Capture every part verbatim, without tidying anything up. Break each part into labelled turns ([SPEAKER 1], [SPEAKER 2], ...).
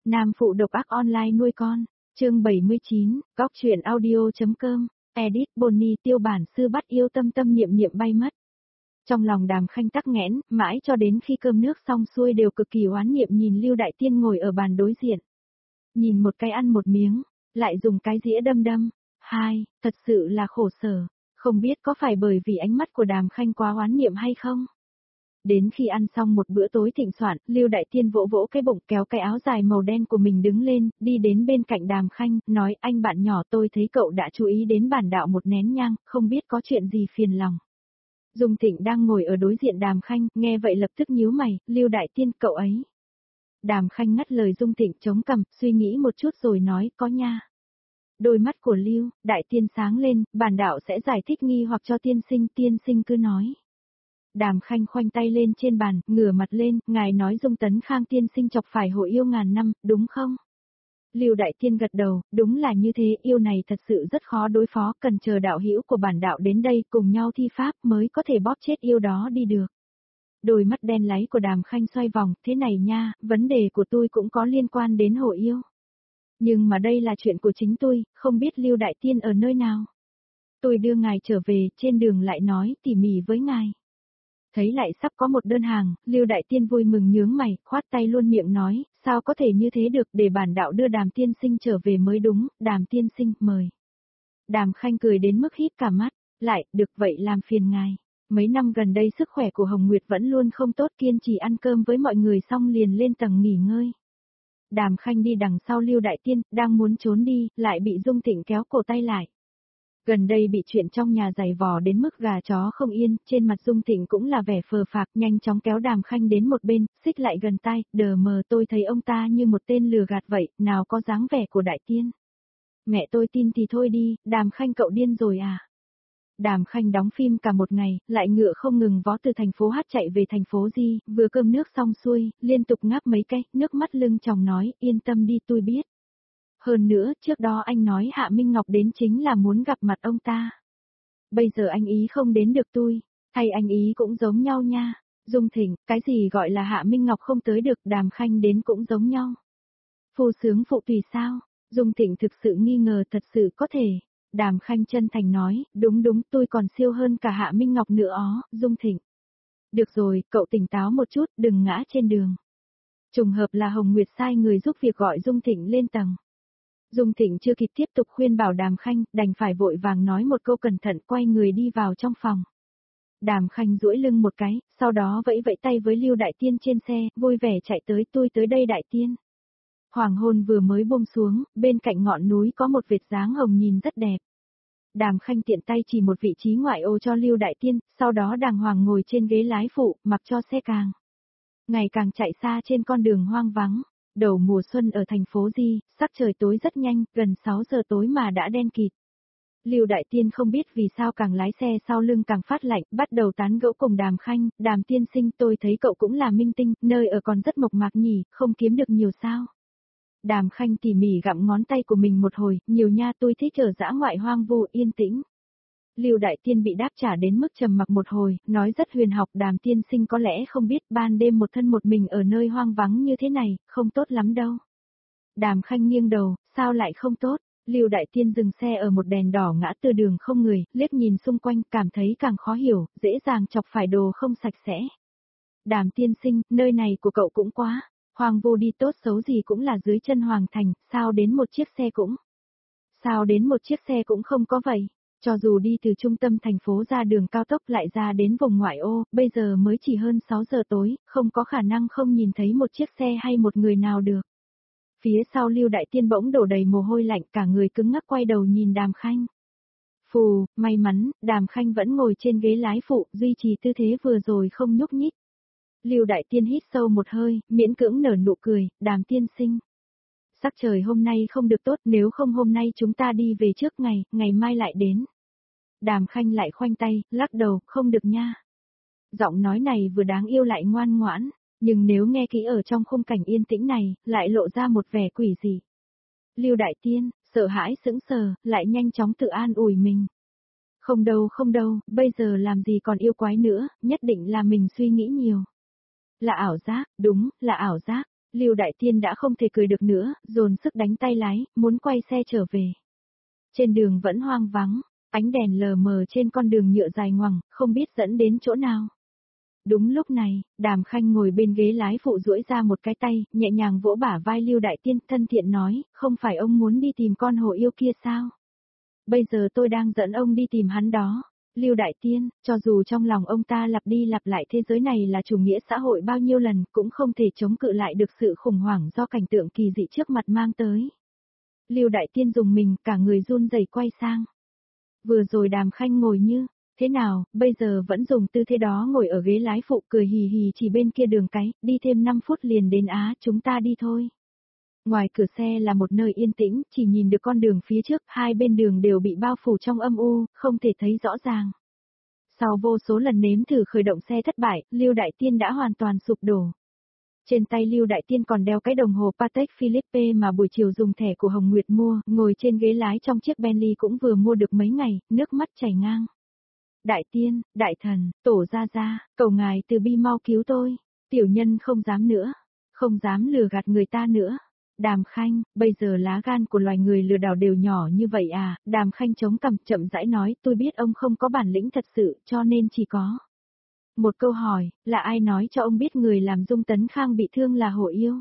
[SPEAKER 1] Nam phụ độc ác online nuôi con, chương bảy mươi chín, góc truyện audio.com, edit Bonnie tiêu bản sư bắt yêu tâm tâm niệm niệm bay mất. Trong lòng Đàm Khanh tắc nghẽn, mãi cho đến khi cơm nước xong xuôi đều cực kỳ oán niệm nhìn Lưu Đại Tiên ngồi ở bàn đối diện. Nhìn một cái ăn một miếng, lại dùng cái dĩa đâm đâm. Hai, thật sự là khổ sở, không biết có phải bởi vì ánh mắt của Đàm Khanh quá oán niệm hay không? Đến khi ăn xong một bữa tối thịnh soạn, Lưu Đại Tiên vỗ vỗ cái bụng kéo cái áo dài màu đen của mình đứng lên, đi đến bên cạnh Đàm Khanh, nói anh bạn nhỏ tôi thấy cậu đã chú ý đến bản đạo một nén nhang, không biết có chuyện gì phiền lòng. Dung Thịnh đang ngồi ở đối diện Đàm Khanh, nghe vậy lập tức nhíu mày, Lưu Đại Tiên cậu ấy. Đàm Khanh ngắt lời Dung Thịnh chống cằm, suy nghĩ một chút rồi nói có nha. Đôi mắt của Lưu Đại Tiên sáng lên, bản đạo sẽ giải thích nghi hoặc cho tiên sinh, tiên sinh cứ nói. Đàm Khanh khoanh tay lên trên bàn, ngửa mặt lên, ngài nói Dung Tấn Khang tiên sinh chọc phải hội yêu ngàn năm, đúng không? Lưu Đại Tiên gật đầu, đúng là như thế, yêu này thật sự rất khó đối phó, cần chờ đạo hữu của bản đạo đến đây cùng nhau thi pháp mới có thể bóp chết yêu đó đi được. Đôi mắt đen láy của Đàm Khanh xoay vòng, thế này nha, vấn đề của tôi cũng có liên quan đến hội yêu. Nhưng mà đây là chuyện của chính tôi, không biết Lưu Đại Tiên ở nơi nào. Tôi đưa ngài trở về, trên đường lại nói tỉ mỉ với ngài. Thấy lại sắp có một đơn hàng, Lưu Đại Tiên vui mừng nhướng mày, khoát tay luôn miệng nói, sao có thể như thế được, để bản đạo đưa Đàm tiên sinh trở về mới đúng, Đàm tiên sinh, mời. Đàm Khanh cười đến mức híp cả mắt, lại, được vậy làm phiền ngài. Mấy năm gần đây sức khỏe của Hồng Nguyệt vẫn luôn không tốt, kiên trì ăn cơm với mọi người xong liền lên tầng nghỉ ngơi. Đàm Khanh đi đằng sau Lưu Đại Tiên, đang muốn trốn đi, lại bị Dung Thịnh kéo cổ tay lại. Gần đây bị chuyện trong nhà giày vò đến mức gà chó không yên, trên mặt Dung Thịnh cũng là vẻ phờ phạc, nhanh chóng kéo Đàm Khanh đến một bên, xích lại gần tai, đờ mờ tôi thấy ông ta như một tên lừa gạt vậy, nào có dáng vẻ của Đại Tiên. Mẹ tôi tin thì thôi đi, Đàm Khanh cậu điên rồi à? Đàm Khanh đóng phim cả một ngày, lại ngựa không ngừng vó từ thành phố Hát chạy về thành phố Di, vừa cơm nước xong xuôi, liên tục ngáp mấy cái, nước mắt lưng tròng nói, yên tâm đi tôi biết. Hơn nữa, trước đó anh nói Hạ Minh Ngọc đến chính là muốn gặp mặt ông ta. Bây giờ anh ý không đến được tôi, hay anh ý cũng giống nhau nha. Dung Thịnh, cái gì gọi là Hạ Minh Ngọc không tới được, Đàm Khanh đến cũng giống nhau. Phu sướng phụ tùy sao? Dung Thịnh thực sự nghi ngờ thật sự có thể. Đàm Khanh chân thành nói, đúng đúng tôi còn siêu hơn cả Hạ Minh Ngọc nữa ó, Dung Thịnh. Được rồi, cậu tỉnh táo một chút, đừng ngã trên đường. Trùng hợp là Hồng Nguyệt sai người giúp việc gọi Dung Thịnh lên tầng. Dung Thịnh chưa kịp tiếp tục khuyên bảo Đàm Khanh, đành phải vội vàng nói một câu cẩn thận quay người đi vào trong phòng. Đàm Khanh duỗi lưng một cái, sau đó vẫy vẫy tay với Lưu Đại Tiên trên xe, vui vẻ chạy tới tôi tới đây Đại Tiên. Hoàng hôn vừa mới buông xuống, bên cạnh ngọn núi có một vệt dáng hồng nhìn rất đẹp. Đàm Khanh tiện tay chỉ một vị trí ngoại ô cho Lưu Đại Tiên, sau đó đàng hoàng ngồi trên ghế lái phụ, mặc cho xe càng. Ngày càng chạy xa trên con đường hoang vắng. Đầu mùa xuân ở thành phố Di, sắc trời tối rất nhanh, gần sáu giờ tối mà đã đen kịt. Lưu Đại Tiên không biết vì sao càng lái xe sau lưng càng phát lạnh, bắt đầu tán gẫu cùng Đàm Khanh, Đàm tiên sinh tôi thấy cậu cũng là minh tinh, nơi ở còn rất mộc mạc nhỉ, không kiếm được nhiều sao. Đàm Khanh tỉ mỉ gặm ngón tay của mình một hồi, nhiều nha tôi thích ở dã ngoại hoang vu yên tĩnh. Lưu Đại Tiên bị đáp trả đến mức trầm mặc một hồi, nói rất huyền học, Đàm tiên sinh có lẽ không biết ban đêm một thân một mình ở nơi hoang vắng như thế này, không tốt lắm đâu. Đàm Khanh nghiêng đầu, sao lại không tốt? Lưu Đại Tiên dừng xe ở một đèn đỏ ngã tư đường không người, liếc nhìn xung quanh, cảm thấy càng khó hiểu, dễ dàng chọc phải đồ không sạch sẽ. Đàm tiên sinh, nơi này của cậu cũng quá, hoang vu đi tốt xấu gì cũng là dưới chân hoàng thành, sao đến một chiếc xe cũng? Sao đến một chiếc xe cũng không có vậy? Cho dù đi từ trung tâm thành phố ra đường cao tốc lại ra đến vùng ngoại ô, bây giờ mới chỉ hơn sáu giờ tối, không có khả năng không nhìn thấy một chiếc xe hay một người nào được. Phía sau Lưu Đại Tiên bỗng đổ đầy mồ hôi lạnh, cả người cứng ngắc quay đầu nhìn Đàm Khanh. Phù, may mắn, Đàm Khanh vẫn ngồi trên ghế lái phụ, duy trì tư thế vừa rồi không nhúc nhích. Lưu Đại Tiên hít sâu một hơi, miễn cưỡng nở nụ cười, Đàm tiên sinh. Sắc trời hôm nay không được tốt, nếu không hôm nay chúng ta đi về trước ngày, ngày mai lại đến. Đàm Khanh lại khoanh tay, lắc đầu, không được nha. Giọng nói này vừa đáng yêu lại ngoan ngoãn, nhưng nếu nghe kỹ ở trong khung cảnh yên tĩnh này, lại lộ ra một vẻ quỷ dị. Lưu Đại Tiên, sợ hãi sững sờ, lại nhanh chóng tự an ủi mình. Không đâu không đâu, bây giờ làm gì còn yêu quái nữa, nhất định là mình suy nghĩ nhiều. Là ảo giác, đúng, là ảo giác. Lưu Đại Tiên đã không thể cười được nữa, dồn sức đánh tay lái, muốn quay xe trở về. Trên đường vẫn hoang vắng, ánh đèn lờ mờ trên con đường nhựa dài ngoằng, không biết dẫn đến chỗ nào. Đúng lúc này, Đàm Khanh ngồi bên ghế lái phụ duỗi ra một cái tay, nhẹ nhàng vỗ bả vai Lưu Đại Tiên, thân thiện nói, không phải ông muốn đi tìm con hồ yêu kia sao? Bây giờ tôi đang dẫn ông đi tìm hắn đó. Lưu Đại Tiên, cho dù trong lòng ông ta lặp đi lặp lại thế giới này là chủ nghĩa xã hội bao nhiêu lần, cũng không thể chống cự lại được sự khủng hoảng do cảnh tượng kỳ dị trước mặt mang tới. Lưu Đại Tiên dùng mình, cả người run rẩy quay sang. Vừa rồi Đàm Khanh ngồi như, thế nào, bây giờ vẫn dùng tư thế đó ngồi ở ghế lái phụ cười hì hì chỉ bên kia đường cái, đi thêm năm phút liền đến Á, chúng ta đi thôi. Ngoài cửa xe là một nơi yên tĩnh, chỉ nhìn được con đường phía trước, hai bên đường đều bị bao phủ trong âm u, không thể thấy rõ ràng. Sau vô số lần nếm thử khởi động xe thất bại, Lưu Đại Tiên đã hoàn toàn sụp đổ. Trên tay Lưu Đại Tiên còn đeo cái đồng hồ Patek Philippe mà buổi chiều dùng thẻ của Hồng Nguyệt mua, ngồi trên ghế lái trong chiếc Bentley cũng vừa mua được mấy ngày, nước mắt chảy ngang. Đại Tiên, Đại Thần, Tổ Gia Gia, cầu ngài từ bi mau cứu tôi. Tiểu nhân không dám nữa, không dám lừa gạt người ta nữa. Đàm Khanh, bây giờ lá gan của loài người lừa đảo đều nhỏ như vậy à? Đàm Khanh chống cằm chậm rãi nói, tôi biết ông không có bản lĩnh thật sự, cho nên chỉ có một câu hỏi, là ai nói cho ông biết người làm Dung Tấn Khang bị thương là hổ yêu?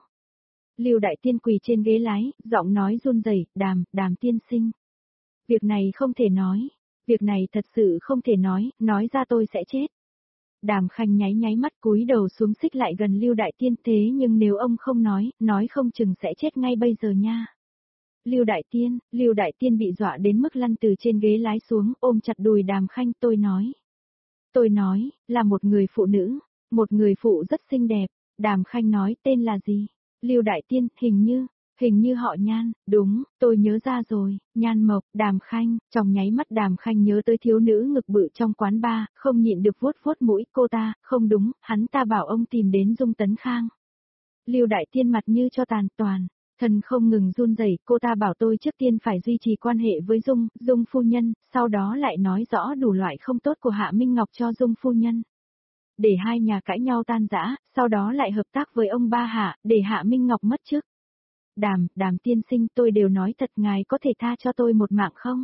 [SPEAKER 1] Lưu Đại Tiên quỳ trên ghế lái, giọng nói run rẩy, "Đàm, Đàm tiên sinh, việc này không thể nói, việc này thật sự không thể nói, nói ra tôi sẽ chết." Đàm Khanh nháy nháy mắt cúi đầu xuống xích lại gần Lưu Đại Tiên, thế nhưng nếu ông không nói, nói không chừng sẽ chết ngay bây giờ nha. Lưu Đại Tiên, Lưu Đại Tiên bị dọa đến mức lăn từ trên ghế lái xuống, ôm chặt đùi Đàm Khanh, tôi nói. Tôi nói, là một người phụ nữ, một người phụ rất xinh đẹp. Đàm Khanh nói, tên là gì? Lưu Đại Tiên, hình như, hình như họ Nhan, đúng, tôi nhớ ra rồi, Nhan Mộc. Đàm Khanh, trong nháy mắt Đàm Khanh nhớ tới thiếu nữ ngực bự trong quán bar, không nhịn được vuốt vuốt mũi, cô ta, không đúng, hắn ta bảo ông tìm đến Dung Tấn Khang. Lưu Đại Tiên mặt như cho tàn toàn, thân không ngừng run rẩy, cô ta bảo tôi trước tiên phải duy trì quan hệ với Dung, Dung phu nhân, sau đó lại nói rõ đủ loại không tốt của Hạ Minh Ngọc cho Dung phu nhân. Để hai nhà cãi nhau tan rã, sau đó lại hợp tác với ông ba Hạ, để Hạ Minh Ngọc mất chức. Đàm, Đàm tiên sinh, tôi đều nói thật, ngài có thể tha cho tôi một mạng không?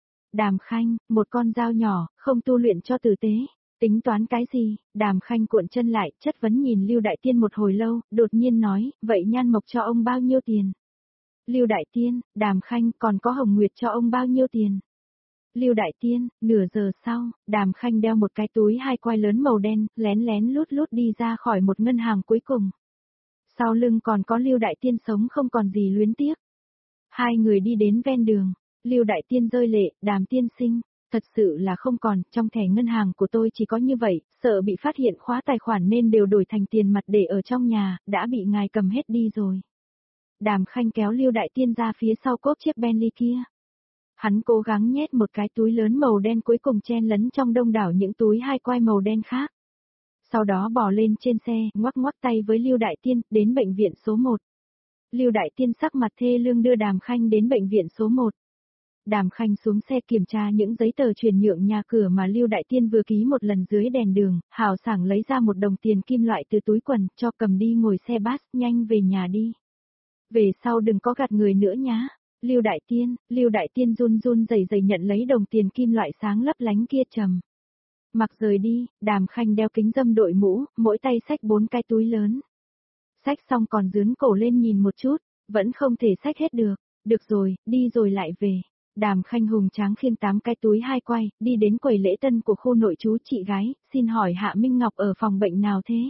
[SPEAKER 1] Đàm Khanh, một con dao nhỏ, không tu luyện cho tử tế. Tính toán cái gì? Đàm Khanh cuộn chân lại, chất vấn nhìn Lưu Đại Tiên một hồi lâu, đột nhiên nói, vậy Nhan Mộc cho ông bao nhiêu tiền? Lưu Đại Tiên, Đàm Khanh, còn có Hồng Nguyệt cho ông bao nhiêu tiền? Lưu Đại Tiên, nửa giờ sau, Đàm Khanh đeo một cái túi hai quai lớn màu đen, lén lén lút lút đi ra khỏi một ngân hàng cuối cùng. Sau lưng còn có Lưu Đại Tiên sống không còn gì luyến tiếc. Hai người đi đến ven đường, Lưu Đại Tiên rơi lệ, Đàm tiên sinh, thật sự là không còn, trong thẻ ngân hàng của tôi chỉ có như vậy, sợ bị phát hiện khóa tài khoản nên đều đổi thành tiền mặt để ở trong nhà, đã bị ngài cầm hết đi rồi. Đàm Khanh kéo Lưu Đại Tiên ra phía sau cốp chiếc Bentley kia. Hắn cố gắng nhét một cái túi lớn màu đen cuối cùng chen lấn trong đông đảo những túi hai quai màu đen khác. Sau đó bò lên trên xe, ngoắc ngoắc tay với Lưu Đại Tiên, đến bệnh viện số một. Lưu Đại Tiên sắc mặt thê lương đưa Đàm Khanh đến bệnh viện số một. Đàm Khanh xuống xe kiểm tra những giấy tờ chuyển nhượng nhà cửa mà Lưu Đại Tiên vừa ký một lần dưới đèn đường, hào sảng lấy ra một đồng tiền kim loại từ túi quần, cho cầm đi ngồi xe bus, nhanh về nhà đi. Về sau đừng có gạt người nữa nhá. Lưu Đại Tiên, Lưu Đại Tiên run run rẩy rẩy nhận lấy đồng tiền kim loại sáng lấp lánh kia trầm. Mặc rời đi, Đàm Khanh đeo kính râm đội mũ, mỗi tay xách bốn cái túi lớn. Xách xong còn dướn cổ lên nhìn một chút, vẫn không thể xách hết được. Được rồi, đi rồi lại về. Đàm Khanh hùng tráng khiêng tám cái túi hai quai, đi đến quầy lễ tân của khu nội trú chị gái, xin hỏi Hạ Minh Ngọc ở phòng bệnh nào thế?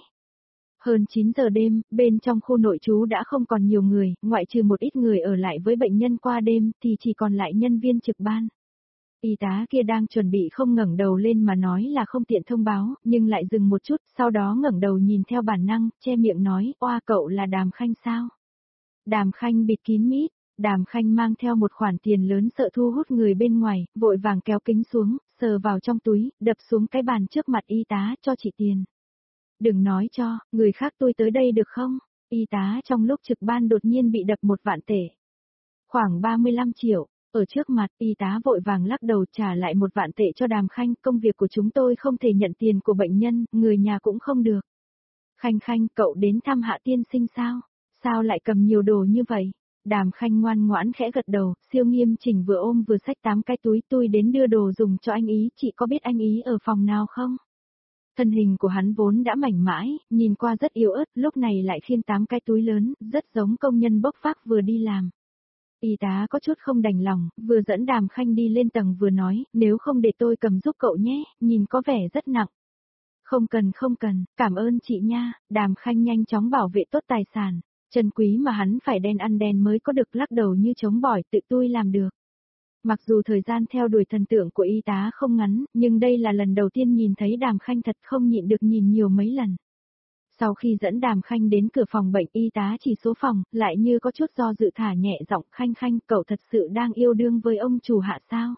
[SPEAKER 1] Hơn chín giờ đêm, bên trong khu nội trú đã không còn nhiều người, ngoại trừ một ít người ở lại với bệnh nhân qua đêm thì chỉ còn lại nhân viên trực ban. Y tá kia đang chuẩn bị không ngẩng đầu lên mà nói là không tiện thông báo, nhưng lại dừng một chút, sau đó ngẩng đầu nhìn theo bản năng, che miệng nói, oa cậu là Đàm Khanh sao? Đàm Khanh bịt kín mít, Đàm Khanh mang theo một khoản tiền lớn sợ thu hút người bên ngoài, vội vàng kéo kính xuống, sờ vào trong túi, đập xuống cái bàn trước mặt y tá, cho chị tiền. Đừng nói cho, người khác tôi tới đây được không? Y tá trong lúc trực ban đột nhiên bị đập một vạn tệ. Khoảng ba mươi lăm triệu, ở trước mặt y tá vội vàng lắc đầu trả lại một vạn tệ cho Đàm Khanh, công việc của chúng tôi không thể nhận tiền của bệnh nhân, người nhà cũng không được. Khanh Khanh, cậu đến thăm Hạ tiên sinh sao? sao lại cầm nhiều đồ như vậy? Đàm Khanh ngoan ngoãn khẽ gật đầu, siêu nghiêm chỉnh vừa ôm vừa xách tám cái túi tôi đến đưa đồ dùng cho anh ý, chị có biết anh ý ở phòng nào không? Thân hình của hắn vốn đã mảnh mãi, nhìn qua rất yếu ớt, lúc này lại khiêng tám cái túi lớn, rất giống công nhân bốc vác vừa đi làm. Y tá có chút không đành lòng, vừa dẫn Đàm Khanh đi lên tầng vừa nói, nếu không để tôi cầm giúp cậu nhé, nhìn có vẻ rất nặng. Không cần không cần, cảm ơn chị nha, Đàm Khanh nhanh chóng bảo vệ tốt tài sản, chân quý mà hắn phải đen ăn đen mới có được, lắc đầu như chống bỏi, tự tôi làm được. Mặc dù thời gian theo đuổi thần tượng của y tá không ngắn, nhưng đây là lần đầu tiên nhìn thấy Đàm Khanh thật không nhịn được nhìn nhiều mấy lần. Sau khi dẫn Đàm Khanh đến cửa phòng bệnh, y tá chỉ số phòng, lại như có chút do dự thả nhẹ giọng, Khanh Khanh, cậu thật sự đang yêu đương với ông chủ Hạ sao?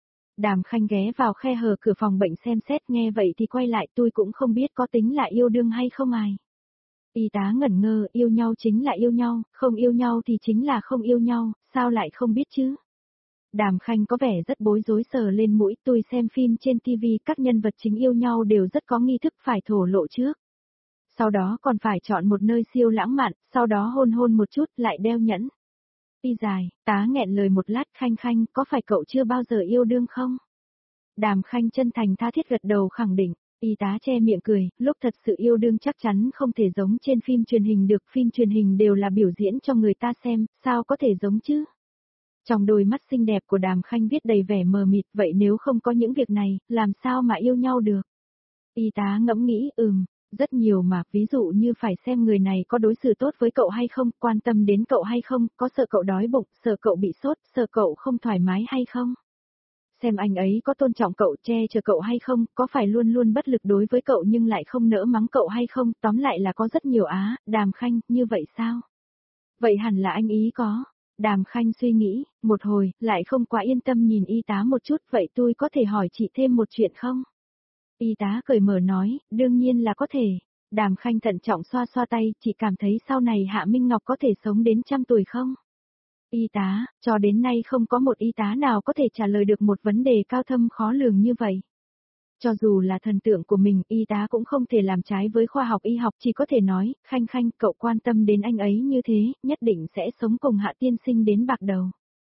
[SPEAKER 1] Đàm Khanh ghé vào khe hở cửa phòng bệnh xem xét, nghe vậy thì quay lại, tôi cũng không biết có tính là yêu đương hay không ai. Y tá ngẩn ngơ, yêu nhau chính là yêu nhau, không yêu nhau thì chính là không yêu nhau, sao lại không biết chứ? Đàm Khanh có vẻ rất bối rối, sờ lên mũi, tôi xem phim trên ti vi, các nhân vật chính yêu nhau đều rất có nghi thức phải thổ lộ trước. Sau đó còn phải chọn một nơi siêu lãng mạn, sau đó hôn hôn một chút, lại đeo nhẫn. Y dài, tá nghẹn lời một lát, Khanh Khanh, có phải cậu chưa bao giờ yêu đương không? Đàm Khanh chân thành tha thiết gật đầu khẳng định, y tá che miệng cười, lúc thật sự yêu đương chắc chắn không thể giống trên phim truyền hình được, phim truyền hình đều là biểu diễn cho người ta xem, sao có thể giống chứ? Trong đôi mắt xinh đẹp của Đàm Khanh viết đầy vẻ mờ mịt, vậy nếu không có những việc này, làm sao mà yêu nhau được? Y tá ngẫm nghĩ, ừm, rất nhiều mà, ví dụ như phải xem người này có đối xử tốt với cậu hay không, quan tâm đến cậu hay không, có sợ cậu đói bụng, sợ cậu bị sốt, sợ cậu không thoải mái hay không? Xem anh ấy có tôn trọng cậu, che chở cậu hay không, có phải luôn luôn bất lực đối với cậu nhưng lại không nỡ mắng cậu hay không, tóm lại là có rất nhiều á, Đàm Khanh, như vậy sao? Vậy hẳn là anh ý có. Đàm Khanh suy nghĩ, một hồi, lại không quá yên tâm nhìn y tá một chút, vậy tôi có thể hỏi chị thêm một chuyện không? Y tá cởi mở nói, đương nhiên là có thể. Đàm Khanh thận trọng xoa xoa tay, chị cảm thấy sau này Hạ Minh Ngọc có thể sống đến trăm tuổi không? Y tá, cho đến nay không có một y tá nào có thể trả lời được một vấn đề cao thâm khó lường như vậy. Cho dù là thần tượng của mình, y tá cũng không thể làm trái với khoa học y học, chỉ có thể nói, Khanh Khanh, cậu quan tâm đến anh ấy như thế, nhất định sẽ sống cùng Hạ tiên sinh đến bạc đầu.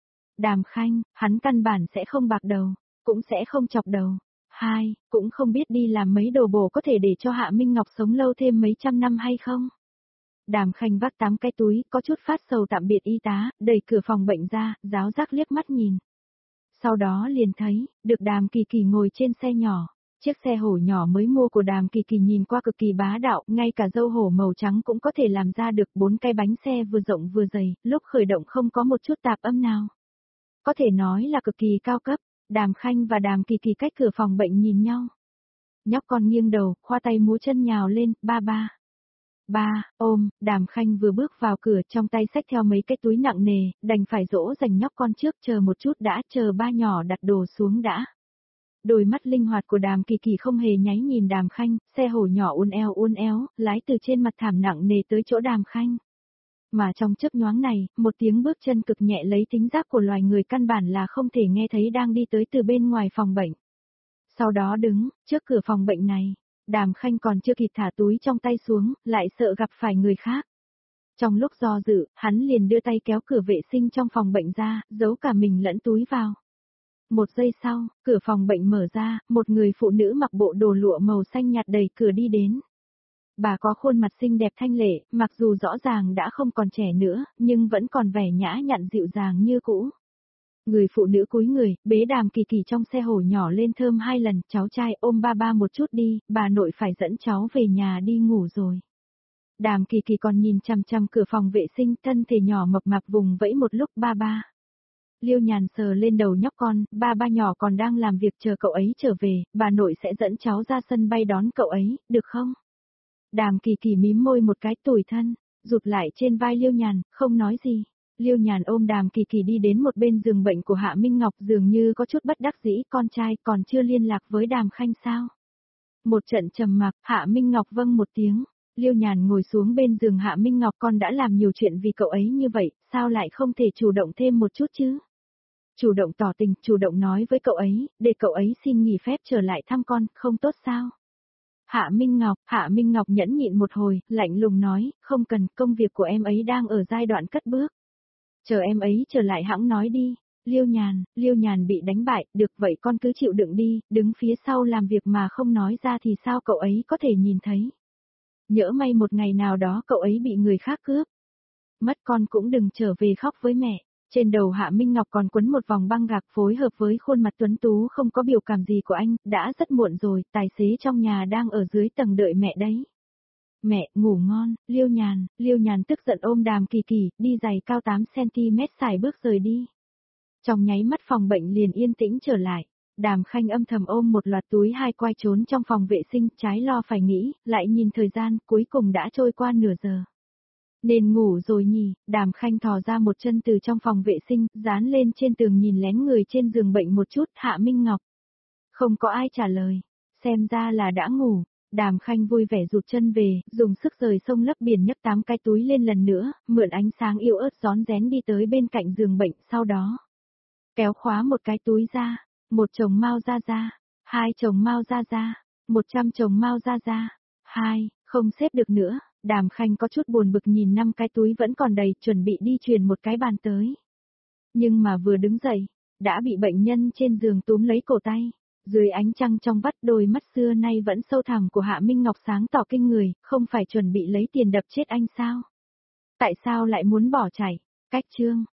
[SPEAKER 1] Đàm Khanh, hắn căn bản sẽ không bạc đầu, cũng sẽ không chọc đầu. Hai, cũng không biết đi làm mấy đồ bổ có thể để cho Hạ Minh Ngọc sống lâu thêm mấy trăm năm hay không. Đàm Khanh vác tám cái túi, có chút phát sầu tạm biệt y tá, đẩy cửa phòng bệnh ra, giáo giác liếc mắt nhìn. Sau đó liền thấy, được Đàm Kỳ Kỳ ngồi trên xe nhỏ. Chiếc xe hổ nhỏ mới mua của Đàm Kỳ Kỳ nhìn qua cực kỳ bá đạo, ngay cả dâu hổ màu trắng cũng có thể làm ra được, bốn cái bánh xe vừa rộng vừa dày, lúc khởi động không có một chút tạp âm nào. Có thể nói là cực kỳ cao cấp. Đàm Khanh và Đàm Kỳ Kỳ cách cửa phòng bệnh nhìn nhau. Nhóc con nghiêng đầu, khoa tay múa chân nhào lên, ba ba. Ba, ôm, Đàm Khanh vừa bước vào cửa, trong tay xách theo mấy cái túi nặng nề, đành phải dỗ dành nhóc con trước, chờ một chút đã, chờ ba nhỏ đặt đồ xuống đã. Đôi mắt linh hoạt của Đàm Kỳ Kỳ không hề nháy nhìn Đàm Khanh, xe hổ nhỏ uốn éo uốn éo, lái từ trên mặt thảm nặng nề tới chỗ Đàm Khanh. Mà trong chớp nhoáng này, một tiếng bước chân cực nhẹ lấy tính giác của loài người căn bản là không thể nghe thấy đang đi tới từ bên ngoài phòng bệnh. Sau đó đứng, trước cửa phòng bệnh này, Đàm Khanh còn chưa kịp thả túi trong tay xuống, lại sợ gặp phải người khác. Trong lúc do dự, hắn liền đưa tay kéo cửa vệ sinh trong phòng bệnh ra, giấu cả mình lẫn túi vào. Một giây sau, cửa phòng bệnh mở ra, một người phụ nữ mặc bộ đồ lụa màu xanh nhạt đẩy cửa đi đến. Bà có khuôn mặt xinh đẹp thanh lệ, mặc dù rõ ràng đã không còn trẻ nữa, nhưng vẫn còn vẻ nhã nhặn dịu dàng như cũ. Người phụ nữ cúi người, bế Đàm Kỳ Kỳ trong xe hổ nhỏ lên thơm hai lần, cháu trai ôm ba ba một chút đi, bà nội phải dẫn cháu về nhà đi ngủ rồi. Đàm Kỳ Kỳ còn nhìn chằm chằm cửa phòng vệ sinh, thân thể nhỏ mập mạp vùng vẫy một lúc, ba ba. Liêu Nhàn sờ lên đầu nhóc con, ba ba nhỏ còn đang làm việc chờ cậu ấy trở về, bà nội sẽ dẫn cháu ra sân bay đón cậu ấy, được không? Đàm Kỳ Kỳ mím môi một cái tủi thân, rụt lại trên vai Liêu Nhàn, không nói gì. Liêu Nhàn ôm Đàm Kỳ Kỳ đi đến một bên giường bệnh của Hạ Minh Ngọc, dường như có chút bất đắc dĩ, con trai còn chưa liên lạc với Đàm Khanh sao? Một trận trầm mặc, Hạ Minh Ngọc vâng một tiếng. Liêu Nhàn ngồi xuống bên giường Hạ Minh Ngọc, con đã làm nhiều chuyện vì cậu ấy như vậy, sao lại không thể chủ động thêm một chút chứ? Chủ động tỏ tình, chủ động nói với cậu ấy, để cậu ấy xin nghỉ phép trở lại thăm con, không tốt sao? Hạ Minh Ngọc, Hạ Minh Ngọc nhẫn nhịn một hồi, lạnh lùng nói, không cần, công việc của em ấy đang ở giai đoạn cất bước. Chờ em ấy trở lại hãng nói đi. Liêu Nhàn, Liêu Nhàn bị đánh bại, được vậy con cứ chịu đựng đi, đứng phía sau làm việc mà không nói ra thì sao cậu ấy có thể nhìn thấy. Nhỡ may một ngày nào đó cậu ấy bị người khác cướp. Mất con cũng đừng trở về khóc với mẹ. Trên đầu Hạ Minh Ngọc còn quấn một vòng băng gạc phối hợp với khuôn mặt tuấn tú không có biểu cảm gì của anh, đã rất muộn rồi, tài xế trong nhà đang ở dưới tầng đợi mẹ đấy. Mẹ, ngủ ngon, Liêu Nhàn, Liêu Nhàn tức giận ôm Đàm Kỳ Kỳ, đi giày cao tám xăng ti mét xài bước rời đi. Trong nháy mắt phòng bệnh liền yên tĩnh trở lại. Đàm Khanh âm thầm ôm một loạt túi hai quai trốn trong phòng vệ sinh, trái lo phải nghĩ, lại nhìn thời gian, cuối cùng đã trôi qua nửa giờ. Nên ngủ rồi nhỉ, Đàm Khanh thò ra một chân từ trong phòng vệ sinh, dán lên trên tường nhìn lén người trên giường bệnh một chút, Hạ Minh Ngọc. Không có ai trả lời, xem ra là đã ngủ. Đàm Khanh vui vẻ rụt chân về, dùng sức rời sông lấp biển nhấc tám cái túi lên lần nữa, mượn ánh sáng yếu ớt rón rén đi tới bên cạnh giường bệnh, sau đó kéo khóa một cái túi ra, một chồng Mao Gia Gia, hai chồng Mao Gia Gia, một trăm chồng Mao Gia Gia, hai, không xếp được nữa. Đàm Khanh có chút buồn bực nhìn năm cái túi vẫn còn đầy, chuẩn bị đi truyền một cái bàn tới. Nhưng mà vừa đứng dậy, đã bị bệnh nhân trên giường túm lấy cổ tay. Dưới ánh trăng trong vắt, đôi mắt xưa nay vẫn sâu thẳm của Hạ Minh Ngọc sáng tỏ kinh người, không phải chuẩn bị lấy tiền đập chết anh sao? Tại sao lại muốn bỏ chạy? Cách chương